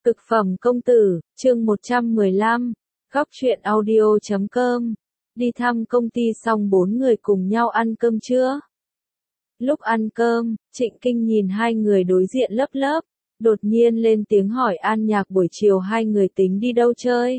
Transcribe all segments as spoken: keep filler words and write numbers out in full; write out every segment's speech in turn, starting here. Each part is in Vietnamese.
Cực phẩm công tử, chương một trăm mười lăm, góc truyện audio chấm com. Đi thăm công ty xong bốn người cùng nhau ăn cơm trưa. Lúc ăn cơm, Trịnh Kinh nhìn hai người đối diện lấp lấp, đột nhiên lên tiếng hỏi An Nhạc buổi chiều hai người tính đi đâu chơi.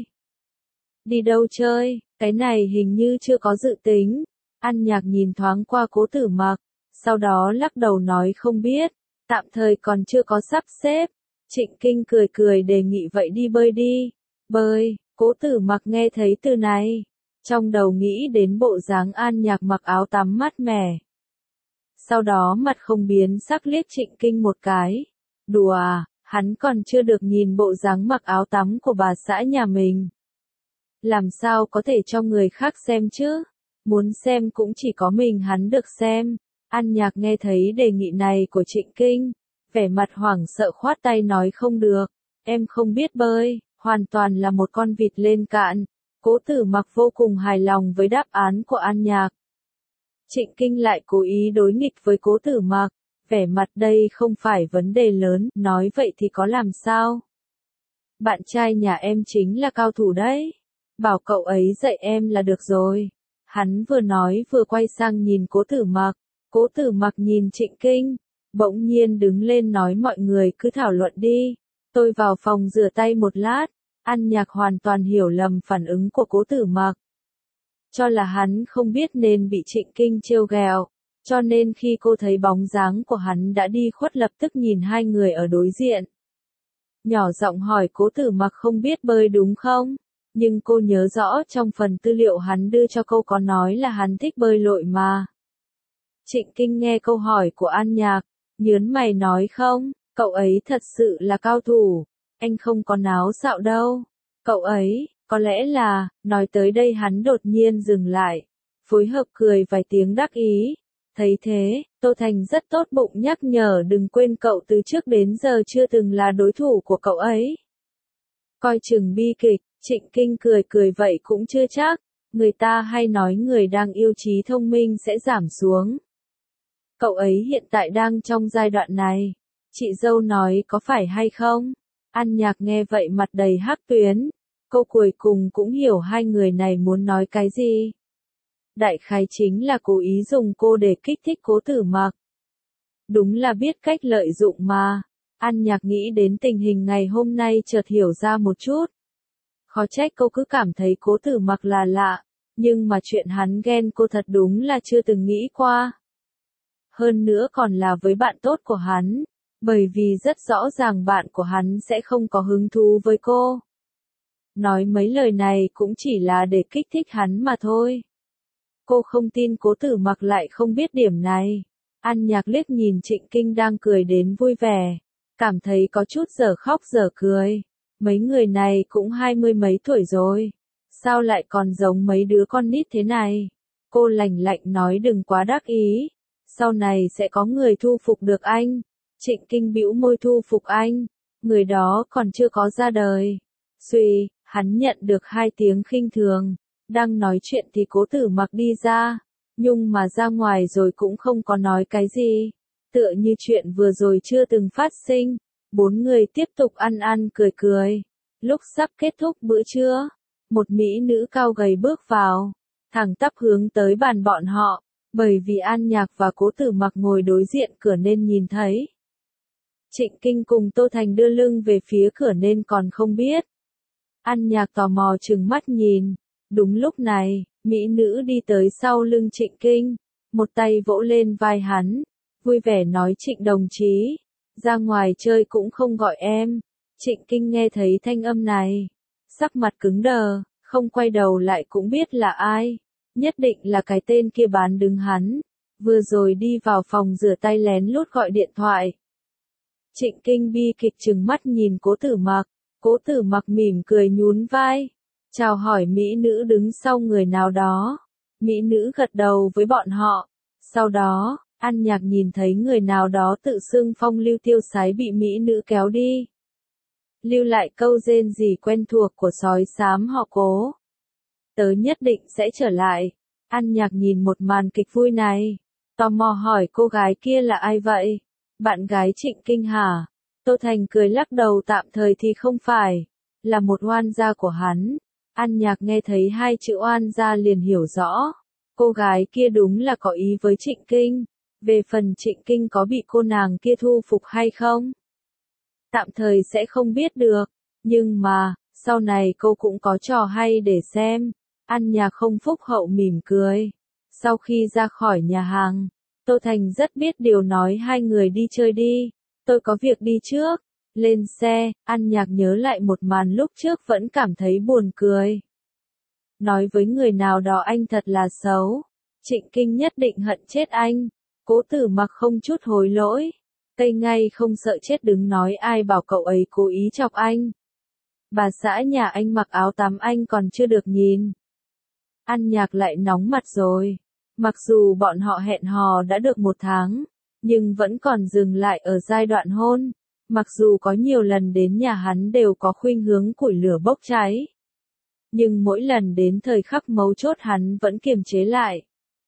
Đi đâu chơi, cái này hình như chưa có dự tính. An Nhạc nhìn thoáng qua Cố Tử Mặc, sau đó lắc đầu nói không biết, tạm thời còn chưa có sắp xếp. Trịnh Kinh cười cười đề nghị vậy đi bơi đi. Bơi, Cố Tử Mặc nghe thấy từ này, trong đầu nghĩ đến bộ dáng An Nhạc mặc áo tắm mát mẻ. Sau đó mặt không biến sắc liếc Trịnh Kinh một cái. Đùa à, hắn còn chưa được nhìn bộ dáng mặc áo tắm của bà xã nhà mình. Làm sao có thể cho người khác xem chứ? Muốn xem cũng chỉ có mình hắn được xem. An Nhạc nghe thấy đề nghị này của Trịnh Kinh, vẻ mặt hoảng sợ khoát tay nói không được, em không biết bơi, hoàn toàn là một con vịt lên cạn. Cố Tử Mặc vô cùng hài lòng với đáp án của An Nhạc. Trịnh Kinh lại cố ý đối nghịch với Cố Tử Mặc, vẻ mặt đây không phải vấn đề lớn, nói vậy thì có làm sao? Bạn trai nhà em chính là cao thủ đấy, bảo cậu ấy dạy em là được rồi. Hắn vừa nói vừa quay sang nhìn Cố Tử Mặc, Cố Tử Mặc nhìn Trịnh Kinh, bỗng nhiên đứng lên nói mọi người cứ thảo luận đi, tôi vào phòng rửa tay một lát. An Nhạc hoàn toàn hiểu lầm phản ứng của Cố Tử Mặc, cho là hắn không biết nên bị Trịnh Kinh trêu ghẹo, cho nên khi cô thấy bóng dáng của hắn đã đi khuất lập tức nhìn hai người ở đối diện. Nhỏ giọng hỏi Cố Tử Mặc không biết bơi đúng không? Nhưng cô nhớ rõ trong phần tư liệu hắn đưa cho cô có nói là hắn thích bơi lội mà. Trịnh Kinh nghe câu hỏi của An Nhạc, nhớn mày nói không, cậu ấy thật sự là cao thủ, anh không có náo xạo đâu. Cậu ấy, có lẽ là, nói tới đây hắn đột nhiên dừng lại, phối hợp cười vài tiếng đắc ý. Thấy thế, Tô Thành rất tốt bụng nhắc nhở đừng quên cậu từ trước đến giờ chưa từng là đối thủ của cậu ấy. Coi chừng bi kịch, Trịnh Kinh cười cười vậy cũng chưa chắc, người ta hay nói người đang yêu trí thông minh sẽ giảm xuống. Cậu ấy hiện tại đang trong giai đoạn này, chị dâu nói có phải hay không? An Nhạc nghe vậy mặt đầy hắc tuyến, cô cuối cùng cũng hiểu hai người này muốn nói cái gì. Đại khái chính là cố ý dùng cô để kích thích Cố Tử Mặc. Đúng là biết cách lợi dụng mà. An Nhạc nghĩ đến tình hình ngày hôm nay chợt hiểu ra một chút. Khó trách cô cứ cảm thấy Cố Tử Mặc là lạ, nhưng mà chuyện hắn ghen cô thật đúng là chưa từng nghĩ qua. Hơn nữa còn là với bạn tốt của hắn, bởi vì rất rõ ràng bạn của hắn sẽ không có hứng thú với cô. Nói mấy lời này cũng chỉ là để kích thích hắn mà thôi. Cô không tin Cố Tử Mặc lại không biết điểm này. An Nhạc liếc nhìn Trịnh Kinh đang cười đến vui vẻ, cảm thấy có chút dở khóc dở cười. Mấy người này cũng hai mươi mấy tuổi rồi, sao lại còn giống mấy đứa con nít thế này? Cô lạnh lạnh nói đừng quá đắc ý, sau này sẽ có người thu phục được anh. Trịnh Kinh bĩu môi thu phục anh, người đó còn chưa có ra đời. Xuy, hắn nhận được hai tiếng khinh thường, đang nói chuyện thì Cố Tử Mặc đi ra, nhưng mà ra ngoài rồi cũng không có nói cái gì, tựa như chuyện vừa rồi chưa từng phát sinh. Bốn người tiếp tục ăn ăn cười cười. Lúc sắp kết thúc bữa trưa, một mỹ nữ cao gầy bước vào, thẳng tắp hướng tới bàn bọn họ, bởi vì An Nhạc và Cố Tử Mặc ngồi đối diện cửa nên nhìn thấy. Trịnh Kinh cùng Tô Thành đưa lưng về phía cửa nên còn không biết. An Nhạc tò mò trừng mắt nhìn. Đúng lúc này, mỹ nữ đi tới sau lưng Trịnh Kinh, một tay vỗ lên vai hắn, vui vẻ nói Trịnh đồng chí, ra ngoài chơi cũng không gọi em. Trịnh Kinh nghe thấy thanh âm này, sắc mặt cứng đờ, không quay đầu lại cũng biết là ai, nhất định là cái tên kia bán đứng hắn, vừa rồi đi vào phòng rửa tay lén lút gọi điện thoại. Trịnh Kinh bi kịch trừng mắt nhìn Cố Tử Mặc, Cố Tử Mặc mỉm cười nhún vai, chào hỏi mỹ nữ đứng sau người nào đó. Mỹ nữ gật đầu với bọn họ, sau đó, An Nhạc nhìn thấy người nào đó tự xưng phong lưu tiêu sái bị mỹ nữ kéo đi. Lưu lại câu rên rỉ quen thuộc của sói xám họ Cố. Tớ nhất định sẽ trở lại. An Nhạc nhìn một màn kịch vui này, tò mò hỏi cô gái kia là ai vậy? Bạn gái Trịnh Kinh hả? Tô Thành cười lắc đầu, tạm thời thì không phải, là một oan gia của hắn. An Nhạc nghe thấy hai chữ oan gia liền hiểu rõ. Cô gái kia đúng là có ý với Trịnh Kinh. Về phần Trịnh Kinh có bị cô nàng kia thu phục hay không? Tạm thời sẽ không biết được. Nhưng mà, sau này cô cũng có trò hay để xem. An Nhạc không phúc hậu mỉm cười. Sau khi ra khỏi nhà hàng, Tô Thành rất biết điều nói hai người đi chơi đi. Tôi có việc đi trước. Lên xe, An Nhạc nhớ lại một màn lúc trước vẫn cảm thấy buồn cười. Nói với người nào đó anh thật là xấu. Trịnh Kinh nhất định hận chết anh. Cố Tử Mặc không chút hối lỗi. Cây ngay không sợ chết đứng nói ai bảo cậu ấy cố ý chọc anh. Bà xã nhà anh mặc áo tắm anh còn chưa được nhìn. An Nhạc lại nóng mặt rồi. Mặc dù bọn họ hẹn hò đã được một tháng, nhưng vẫn còn dừng lại ở giai đoạn hôn. Mặc dù có nhiều lần đến nhà hắn đều có khuynh hướng củi lửa bốc cháy. Nhưng mỗi lần đến thời khắc mấu chốt hắn vẫn kiềm chế lại.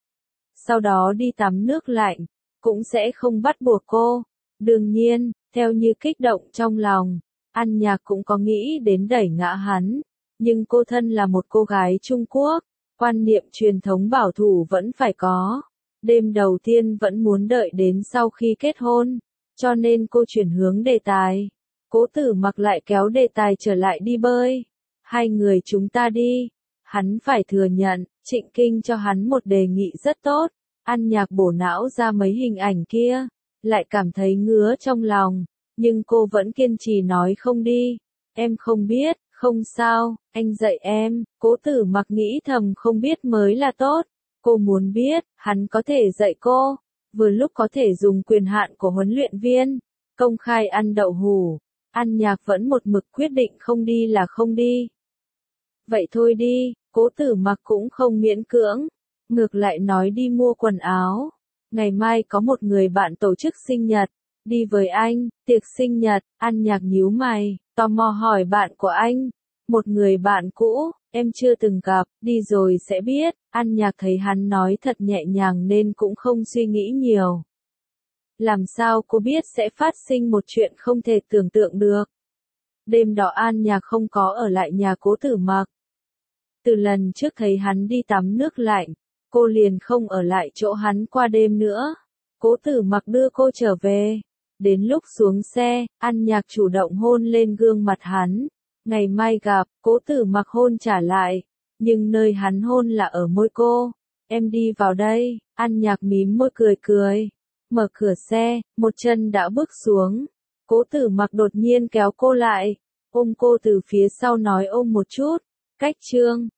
Sau đó đi tắm nước lạnh, cũng sẽ không bắt buộc cô. Đương nhiên, theo như kích động trong lòng, An Nhạc cũng có nghĩ đến đẩy ngã hắn. Nhưng cô thân là một cô gái Trung Quốc, quan niệm truyền thống bảo thủ vẫn phải có. Đêm đầu tiên vẫn muốn đợi đến sau khi kết hôn, cho nên cô chuyển hướng đề tài. Cố Tử Mặc lại kéo đề tài trở lại đi bơi. Hai người chúng ta đi. Hắn phải thừa nhận, Trịnh Kinh cho hắn một đề nghị rất tốt. An Nhạc bổ não ra mấy hình ảnh kia, lại cảm thấy ngứa trong lòng, nhưng cô vẫn kiên trì nói không đi. Em không biết, không sao, anh dạy em. Cố Tử Mặc nghĩ thầm không biết mới là tốt. Cô muốn biết, hắn có thể dạy cô, vừa lúc có thể dùng quyền hạn của huấn luyện viên, công khai ăn đậu hủ. An Nhạc vẫn một mực quyết định không đi là không đi. Vậy thôi đi, Cố Tử Mặc cũng không miễn cưỡng, ngược lại nói đi mua quần áo. Ngày mai có một người bạn tổ chức sinh nhật, đi với anh. Tiệc sinh nhật. An Nhạc nhíu mày, tò mò hỏi bạn của anh. Một người bạn cũ, em chưa từng gặp, đi rồi sẽ biết. An Nhạc thấy hắn nói thật nhẹ nhàng nên cũng không suy nghĩ nhiều. Làm sao cô biết sẽ phát sinh một chuyện không thể tưởng tượng được. Đêm đó An Nhạc không có ở lại nhà Cố Tử Mặc. Từ lần trước thấy hắn đi tắm nước lạnh, cô liền không ở lại chỗ hắn qua đêm nữa. Cố Tử Mặc đưa cô trở về. Đến lúc xuống xe, An Nhạc chủ động hôn lên gương mặt hắn. Ngày mai gặp, Cố Tử Mặc hôn trả lại. Nhưng nơi hắn hôn là ở môi cô. Em đi vào đây. An Nhạc mím môi cười cười. Mở cửa xe, một chân đã bước xuống. Cố Tử Mặc đột nhiên kéo cô lại, ôm cô từ phía sau nói ôm một chút. Cách chương